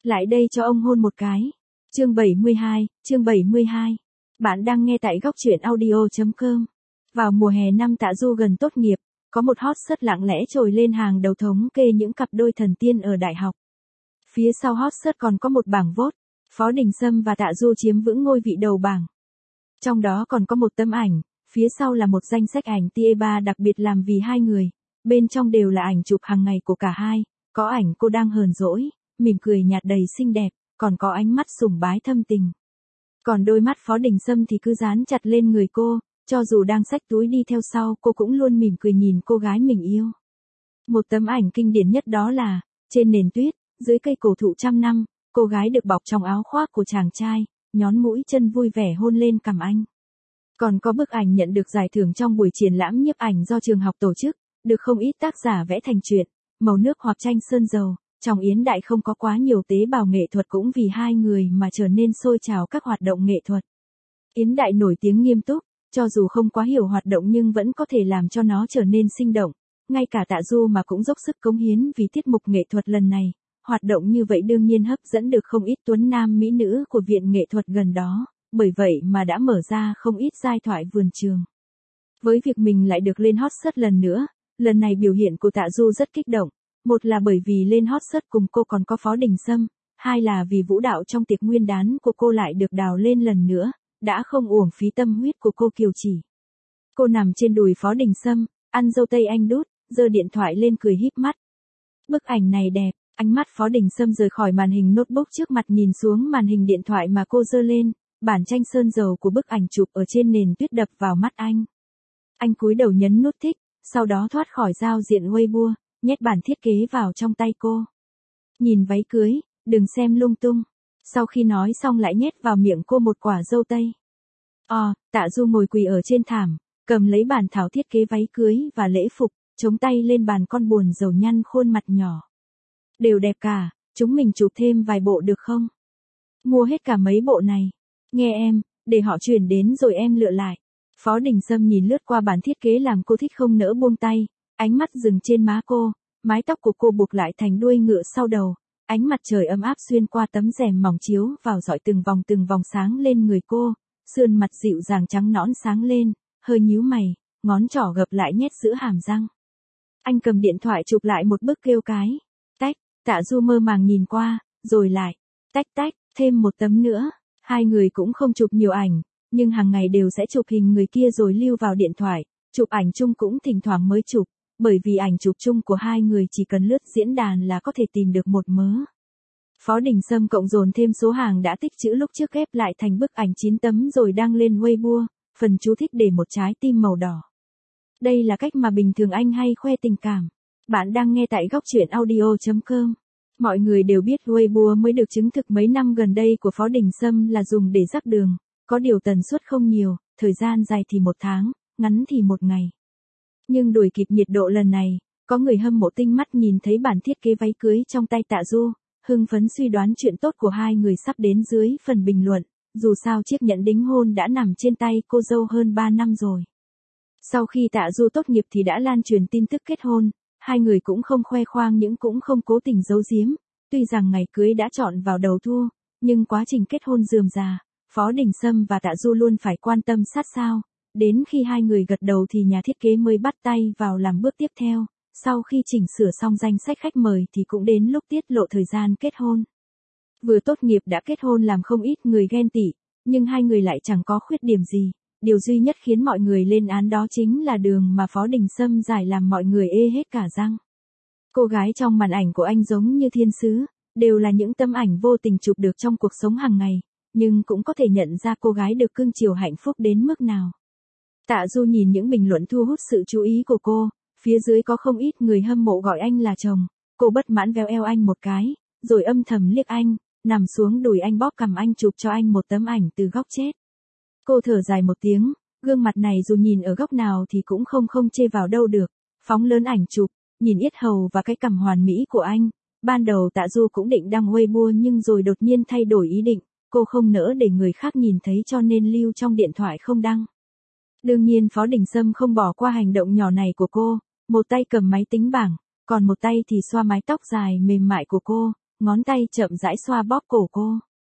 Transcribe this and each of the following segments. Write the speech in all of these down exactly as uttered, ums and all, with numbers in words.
Lại đây cho ông hôn một cái. Chương bảy mươi hai, chương bảy mươi hai. Bạn đang nghe tại góc truyện audio chấm com. Vào mùa hè năm Tạ Du gần tốt nghiệp, có một hot search lặng lẽ trồi lên hàng đầu thống kê những cặp đôi thần tiên ở đại học. Phía sau hot search còn có một bảng vote, Phó Đình Sâm và Tạ Du chiếm vững ngôi vị đầu bảng. Trong đó còn có một tấm ảnh, phía sau là một danh sách ảnh tier ba đặc biệt làm vì hai người, bên trong đều là ảnh chụp hàng ngày của cả hai, có ảnh cô đang hờn dỗi, mỉm cười nhạt đầy xinh đẹp, còn có ánh mắt sùng bái thâm tình. Còn đôi mắt Phó Đình Sâm thì cứ dán chặt lên người cô, cho dù đang xách túi đi theo sau cô cũng luôn mỉm cười nhìn cô gái mình yêu. Một tấm ảnh kinh điển nhất đó là, trên nền tuyết, dưới cây cổ thụ trăm năm, cô gái được bọc trong áo khoác của chàng trai, nhón mũi chân vui vẻ hôn lên cằm anh. Còn có bức ảnh nhận được giải thưởng trong buổi triển lãm nhiếp ảnh do trường học tổ chức, được không ít tác giả vẽ thành truyện, màu nước hoặc tranh sơn dầu. Trong Yến Đại không có quá nhiều tế bào nghệ thuật cũng vì hai người mà trở nên sôi trào các hoạt động nghệ thuật. Yến Đại nổi tiếng nghiêm túc, cho dù không quá hiểu hoạt động nhưng vẫn có thể làm cho nó trở nên sinh động. Ngay cả Tạ Du mà cũng dốc sức cống hiến vì tiết mục nghệ thuật lần này. Hoạt động như vậy đương nhiên hấp dẫn được không ít tuấn nam mỹ nữ của viện nghệ thuật gần đó, bởi vậy mà đã mở ra không ít giai thoại vườn trường. Với việc mình lại được lên hot search lần nữa, lần này biểu hiện của Tạ Du rất kích động. Một là bởi vì lên hot search cùng cô còn có Phó Đình Sâm, hai là vì vũ đạo trong tiệc nguyên đán của cô lại được đào lên lần nữa, đã không uổng phí tâm huyết của cô Kiều Chỉ. Cô nằm trên đùi Phó Đình Sâm, ăn dâu tây anh đút, giơ điện thoại lên cười híp mắt. Bức ảnh này đẹp, ánh mắt Phó Đình Sâm rời khỏi màn hình notebook trước mặt nhìn xuống màn hình điện thoại mà cô giơ lên, bản tranh sơn dầu của bức ảnh chụp ở trên nền tuyết đập vào mắt anh. Anh cúi đầu nhấn nút thích, sau đó thoát khỏi giao diện Weibo, nhét bản thiết kế vào trong tay cô. Nhìn váy cưới, đừng xem lung tung. Sau khi nói xong lại nhét vào miệng cô một quả dâu tây. Ờ, Tạ Du ngồi quỳ ở trên thảm, cầm lấy bản thảo thiết kế váy cưới và lễ phục, chống tay lên bàn con buồn dầu nhăn khuôn mặt nhỏ. Đều đẹp cả, chúng mình chụp thêm vài bộ được không? Mua hết cả mấy bộ này. Nghe em, để họ chuyển đến rồi em lựa lại. Phó Đình Sâm nhìn lướt qua bản thiết kế làm cô thích không nỡ buông tay. Ánh mắt dừng trên má cô, mái tóc của cô buộc lại thành đuôi ngựa sau đầu, ánh mặt trời ấm áp xuyên qua tấm rèm mỏng chiếu vào dọi từng vòng từng vòng sáng lên người cô, sườn mặt dịu dàng trắng nõn sáng lên, hơi nhíu mày, ngón trỏ gập lại nhét giữa hàm răng. Anh cầm điện thoại chụp lại một bức kêu cái, tách, Tạ Du mơ màng nhìn qua, rồi lại, tách tách, thêm một tấm nữa, hai người cũng không chụp nhiều ảnh, nhưng hàng ngày đều sẽ chụp hình người kia rồi lưu vào điện thoại, chụp ảnh chung cũng thỉnh thoảng mới chụp. Bởi vì ảnh chụp chung của hai người chỉ cần lướt diễn đàn là có thể tìm được một mớ. Phó Đình Sâm cộng dồn thêm số hàng đã tích trữ lúc trước ghép lại thành bức ảnh chín tấm rồi đăng lên Weibo, phần chú thích để một trái tim màu đỏ. Đây là cách mà bình thường anh hay khoe tình cảm. Bạn đang nghe tại góc truyện audio chấm com. Mọi người đều biết Weibo mới được chứng thực mấy năm gần đây của Phó Đình Sâm là dùng để rắc đường, có điều tần suất không nhiều, thời gian dài thì một tháng, ngắn thì một ngày. Nhưng đuổi kịp nhiệt độ lần này, có người hâm mộ tinh mắt nhìn thấy bản thiết kế váy cưới trong tay Tạ Du, hưng phấn suy đoán chuyện tốt của hai người sắp đến dưới phần bình luận, dù sao chiếc nhẫn đính hôn đã nằm trên tay cô dâu hơn ba năm rồi. Sau khi Tạ Du tốt nghiệp thì đã lan truyền tin tức kết hôn, hai người cũng không khoe khoang nhưng cũng không cố tình giấu giếm, tuy rằng ngày cưới đã chọn vào đầu thu, nhưng quá trình kết hôn rườm rà, Phó Đình Sâm và Tạ Du luôn phải quan tâm sát sao. Đến khi hai người gật đầu thì nhà thiết kế mới bắt tay vào làm bước tiếp theo, sau khi chỉnh sửa xong danh sách khách mời thì cũng đến lúc tiết lộ thời gian kết hôn. Vừa tốt nghiệp đã kết hôn làm không ít người ghen tị, nhưng hai người lại chẳng có khuyết điểm gì, điều duy nhất khiến mọi người lên án đó chính là đường mà Phó Đình Sâm giải làm mọi người ê hết cả răng. Cô gái trong màn ảnh của anh giống như thiên sứ, đều là những tấm ảnh vô tình chụp được trong cuộc sống hàng ngày, nhưng cũng có thể nhận ra cô gái được cưng chiều hạnh phúc đến mức nào. Tạ Du nhìn những bình luận thu hút sự chú ý của cô, phía dưới có không ít người hâm mộ gọi anh là chồng, cô bất mãn véo eo anh một cái, rồi âm thầm liếc anh, nằm xuống đùi anh bóp cằm anh chụp cho anh một tấm ảnh từ góc chết. Cô thở dài một tiếng, gương mặt này dù nhìn ở góc nào thì cũng không không chê vào đâu được, phóng lớn ảnh chụp, nhìn yết hầu và cái cằm hoàn mỹ của anh, ban đầu Tạ Du cũng định đăng Weibo nhưng rồi đột nhiên thay đổi ý định, cô không nỡ để người khác nhìn thấy cho nên lưu trong điện thoại không đăng. Đương nhiên Phó Đình Sâm không bỏ qua hành động nhỏ này của cô, một tay cầm máy tính bảng, còn một tay thì xoa mái tóc dài mềm mại của cô, ngón tay chậm rãi xoa bóp cổ cô.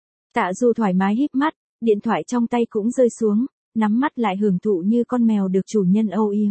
Tạ Du thoải mái híp mắt, điện thoại trong tay cũng rơi xuống, nắm mắt lại hưởng thụ như con mèo được chủ nhân âu yếm.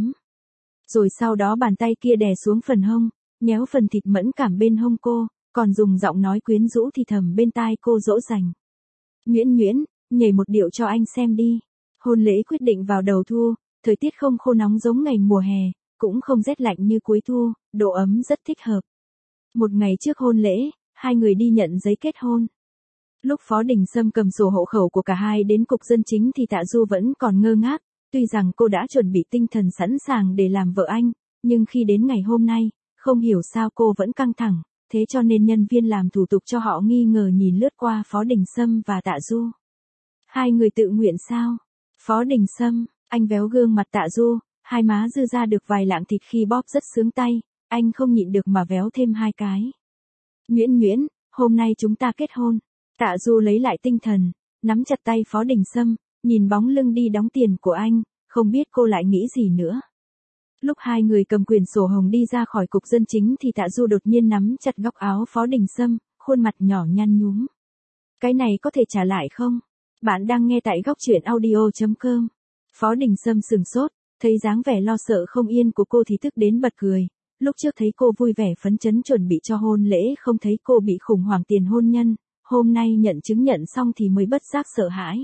Rồi sau đó bàn tay kia đè xuống phần hông, nhéo phần thịt mẫn cảm bên hông cô, còn dùng giọng nói quyến rũ thì thầm bên tai cô dỗ dành. Nhuyễn nhuyễn, nhảy một điệu cho anh xem đi. Hôn lễ quyết định vào đầu thu, thời tiết không khô nóng giống ngày mùa hè, cũng không rét lạnh như cuối thu, độ ấm rất thích hợp. Một ngày trước hôn lễ, hai người đi nhận giấy kết hôn. Lúc Phó Đình Sâm cầm sổ hộ khẩu của cả hai đến cục dân chính thì Tạ Du vẫn còn ngơ ngác, tuy rằng cô đã chuẩn bị tinh thần sẵn sàng để làm vợ anh, nhưng khi đến ngày hôm nay, không hiểu sao cô vẫn căng thẳng, thế cho nên nhân viên làm thủ tục cho họ nghi ngờ nhìn lướt qua Phó Đình Sâm và Tạ Du. Hai người tự nguyện sao? Phó Đình Sâm, anh véo gương mặt Tạ Du, hai má dư ra được vài lạng thịt khi bóp rất sướng tay, anh không nhịn được mà véo thêm hai cái. Nhuyễn nhuyễn, hôm nay chúng ta kết hôn. Tạ Du lấy lại tinh thần, nắm chặt tay Phó Đình Sâm, nhìn bóng lưng đi đóng tiền của anh, không biết cô lại nghĩ gì nữa. Lúc hai người cầm quyển sổ hồng đi ra khỏi cục dân chính thì Tạ Du đột nhiên nắm chặt góc áo Phó Đình Sâm, khuôn mặt nhỏ nhăn nhúm. Cái này có thể trả lại không? Bạn đang nghe tại góc truyện audio chấm com. Phó Đình Sâm sừng sốt, thấy dáng vẻ lo sợ không yên của cô thì tức đến bật cười. Lúc trước thấy cô vui vẻ phấn chấn chuẩn bị cho hôn lễ không thấy cô bị khủng hoảng tiền hôn nhân, hôm nay nhận chứng nhận xong thì mới bất giác sợ hãi.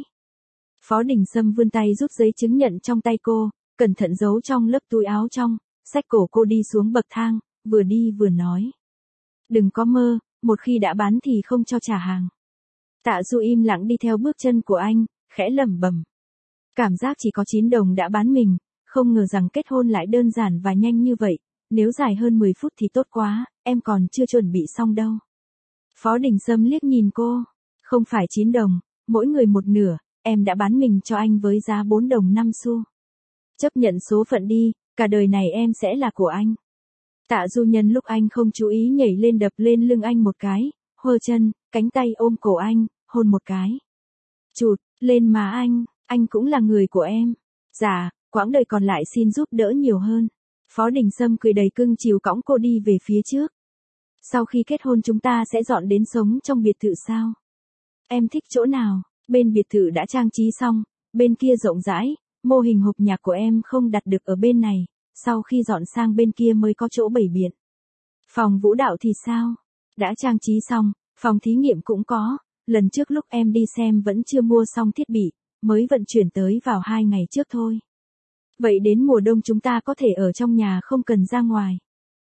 Phó Đình Sâm vươn tay rút giấy chứng nhận trong tay cô, cẩn thận giấu trong lớp túi áo trong, xách cổ cô đi xuống bậc thang, vừa đi vừa nói. Đừng có mơ, một khi đã bán thì không cho trả hàng. Tạ Du im lặng đi theo bước chân của anh, khẽ lẩm bẩm. Cảm giác chỉ có chín đồng đã bán mình, không ngờ rằng kết hôn lại đơn giản và nhanh như vậy, nếu dài hơn mười phút thì tốt quá, em còn chưa chuẩn bị xong đâu. Phó Đình Sâm liếc nhìn cô, không phải chín đồng, mỗi người một nửa, em đã bán mình cho anh với giá bốn đồng năm xu. Chấp nhận số phận đi, cả đời này em sẽ là của anh. Tạ Du nhân lúc anh không chú ý nhảy lên đập lên lưng anh một cái, hơ chân, cánh tay ôm cổ anh, hôn một cái. Chụt, lên má anh, anh cũng là người của em. Dạ, quãng đời còn lại xin giúp đỡ nhiều hơn. Phó Đình Sâm cười đầy cưng chiều cõng cô đi về phía trước. Sau khi kết hôn chúng ta sẽ dọn đến sống trong biệt thự sao? Em thích chỗ nào? Bên biệt thự đã trang trí xong, bên kia rộng rãi, mô hình hộp nhạc của em không đặt được ở bên này, sau khi dọn sang bên kia mới có chỗ bày biện. Phòng vũ đạo thì sao? Đã trang trí xong, phòng thí nghiệm cũng có, lần trước lúc em đi xem vẫn chưa mua xong thiết bị, mới vận chuyển tới vào hai ngày trước thôi. Vậy đến mùa đông chúng ta có thể ở trong nhà không cần ra ngoài.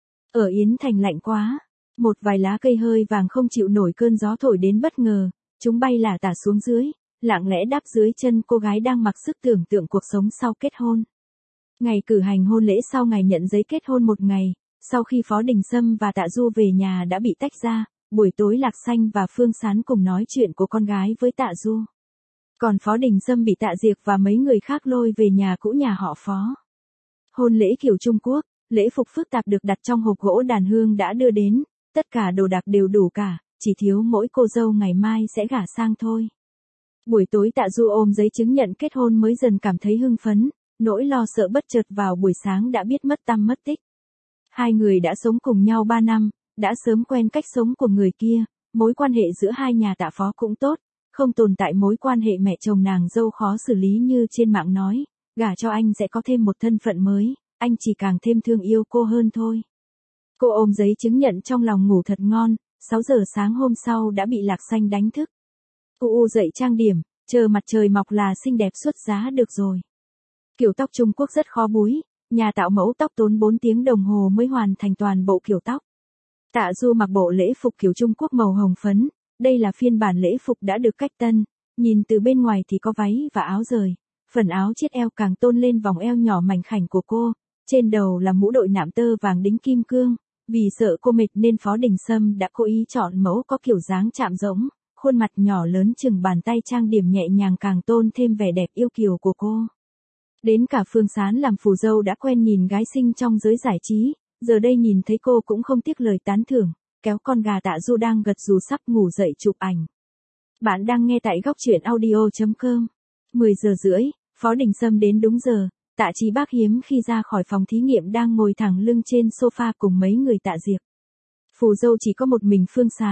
Ở Yến Thành lạnh quá, một vài lá cây hơi vàng không chịu nổi cơn gió thổi đến bất ngờ, chúng bay lả tả xuống dưới, lặng lẽ đáp dưới chân cô gái đang mặc sức tưởng tượng cuộc sống sau kết hôn. Ngày cử hành hôn lễ sau ngày nhận giấy kết hôn một ngày, sau khi Phó Đình Sâm và Tạ Du về nhà đã bị tách ra, buổi tối Lạc Xanh và Phương Sán cùng nói chuyện của con gái với Tạ Du. Còn Phó Đình Sâm bị Tạ Diệc và mấy người khác lôi về nhà cũ nhà họ Phó. Hôn lễ kiểu Trung Quốc, lễ phục phức tạp được đặt trong hộp gỗ đàn hương đã đưa đến, tất cả đồ đạc đều đủ cả, chỉ thiếu mỗi cô dâu ngày mai sẽ gả sang thôi. Buổi tối Tạ Du ôm giấy chứng nhận kết hôn mới dần cảm thấy hưng phấn, nỗi lo sợ bất chợt vào buổi sáng đã biết mất tăm mất tích. Hai người đã sống cùng nhau ba năm, đã sớm quen cách sống của người kia, mối quan hệ giữa hai nhà Tạ Phó cũng tốt, không tồn tại mối quan hệ mẹ chồng nàng dâu khó xử lý như trên mạng nói, gả cho anh sẽ có thêm một thân phận mới, anh chỉ càng thêm thương yêu cô hơn thôi. Cô ôm giấy chứng nhận trong lòng ngủ thật ngon, sáu giờ sáng hôm sau đã bị Lạc Xanh đánh thức. U u dậy trang điểm, chờ mặt trời mọc là xinh đẹp xuất giá được rồi. Kiểu tóc Trung Quốc rất khó búi, nhà tạo mẫu tóc tốn bốn tiếng đồng hồ mới hoàn thành toàn bộ kiểu tóc. Tạ Du mặc bộ lễ phục kiểu Trung Quốc màu hồng phấn, đây là phiên bản lễ phục đã được cách tân, nhìn từ bên ngoài thì có váy và áo rời, phần áo chiết eo càng tôn lên vòng eo nhỏ mảnh khảnh của cô, trên đầu là mũ đội nạm tơ vàng đính kim cương, vì sợ cô mệt nên Phó Đình Sâm đã cố ý chọn mẫu có kiểu dáng chạm rỗng, khuôn mặt nhỏ lớn chừng bàn tay trang điểm nhẹ nhàng càng tôn thêm vẻ đẹp yêu kiều của cô. Đến cả Phương Sán làm phù dâu đã quen nhìn gái xinh trong giới giải trí, giờ đây nhìn thấy cô cũng không tiếc lời tán thưởng, kéo con gà Tạ Du đang gật gù sắp ngủ dậy chụp ảnh. Bạn đang nghe tại góc truyện audio chấm com. mười giờ rưỡi, Phó Đình Sâm đến đúng giờ, Tạ Chí Bác hiếm khi ra khỏi phòng thí nghiệm đang ngồi thẳng lưng trên sofa cùng mấy người Tạ Diệc. Phù dâu chỉ có một mình Phương Sán,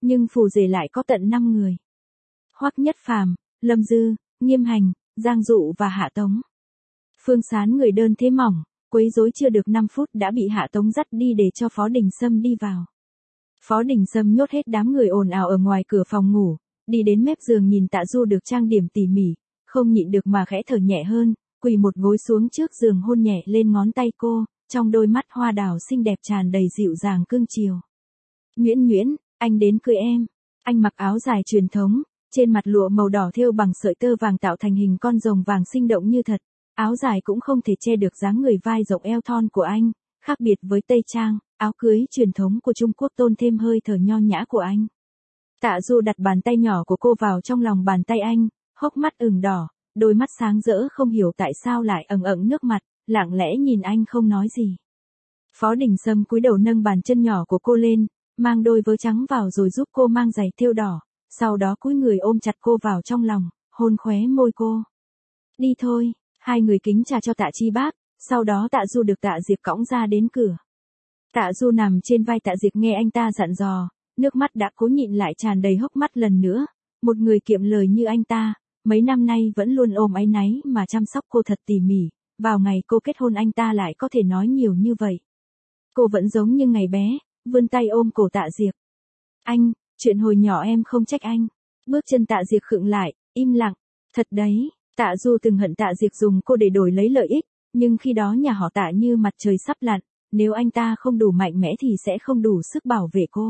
nhưng phù rể lại có tận năm người. Hoắc Nhất Phàm, Lâm Dư, Nghiêm Hành, Giang Dụ và Hạ Tống. Phương Sán người đơn thế mỏng, quấy rối chưa được năm phút đã bị Hạ Tống dắt đi để cho Phó Đình Sâm đi vào. Phó Đình Sâm nhốt hết đám người ồn ào ở ngoài cửa phòng ngủ, đi đến mép giường nhìn Tạ Du được trang điểm tỉ mỉ, không nhịn được mà khẽ thở nhẹ hơn, quỳ một gối xuống trước giường hôn nhẹ lên ngón tay cô, trong đôi mắt hoa đào xinh đẹp tràn đầy dịu dàng cương chiều. Nhuyễn Nhuyễn, anh đến cưới em. Anh mặc áo dài truyền thống, trên mặt lụa màu đỏ thêu bằng sợi tơ vàng tạo thành hình con rồng vàng sinh động như thật. Áo dài cũng không thể che được dáng người vai rộng eo thon của anh, khác biệt với tây trang, áo cưới truyền thống của Trung Quốc tôn thêm hơi thở nho nhã của anh. Tạ Du đặt bàn tay nhỏ của cô vào trong lòng bàn tay anh, hốc mắt ửng đỏ, đôi mắt sáng rỡ không hiểu tại sao lại ẩn ẩn nước mặt, lặng lẽ nhìn anh không nói gì. Phó Đình Sâm cúi đầu nâng bàn chân nhỏ của cô lên, mang đôi vớ trắng vào rồi giúp cô mang giày thêu đỏ, sau đó cúi người ôm chặt cô vào trong lòng, hôn khóe môi cô. Đi thôi, hai người kính trà cho Tạ Chi Bác, sau đó Tạ Du được Tạ Diệp cõng ra đến cửa. Tạ Du nằm trên vai Tạ Diệp nghe anh ta dặn dò, nước mắt đã cố nhịn lại tràn đầy hốc mắt lần nữa, một người kiệm lời như anh ta, mấy năm nay vẫn luôn ôm áy náy mà chăm sóc cô thật tỉ mỉ, vào ngày cô kết hôn anh ta lại có thể nói nhiều như vậy. Cô vẫn giống như ngày bé, vươn tay ôm cổ Tạ Diệp. Anh, chuyện hồi nhỏ em không trách anh. Bước chân Tạ Diệp khựng lại, im lặng. Thật đấy, Tạ Du từng hận Tạ Diệp dùng cô để đổi lấy lợi ích, nhưng khi đó nhà họ Tạ như mặt trời sắp lặn, nếu anh ta không đủ mạnh mẽ thì sẽ không đủ sức bảo vệ cô.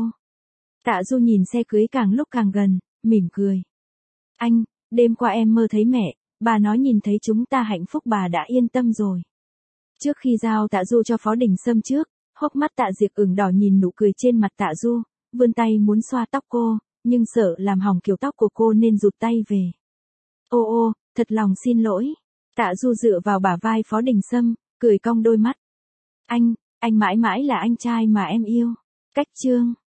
Tạ Du nhìn xe cưới càng lúc càng gần, mỉm cười. Anh, đêm qua em mơ thấy mẹ, bà nói nhìn thấy chúng ta hạnh phúc bà đã yên tâm rồi. Trước khi giao Tạ Du cho Phó Đình Sâm trước, hốc mắt Tạ Diệp ửng đỏ nhìn nụ cười trên mặt Tạ Du, vươn tay muốn xoa tóc cô, nhưng sợ làm hỏng kiểu tóc của cô nên rụt tay về. Ô ô, thật lòng xin lỗi. Tạ Du dựa vào bả vai Phó Đình Sâm, cười cong đôi mắt. Anh, anh mãi mãi là anh trai mà em yêu. Cách chương.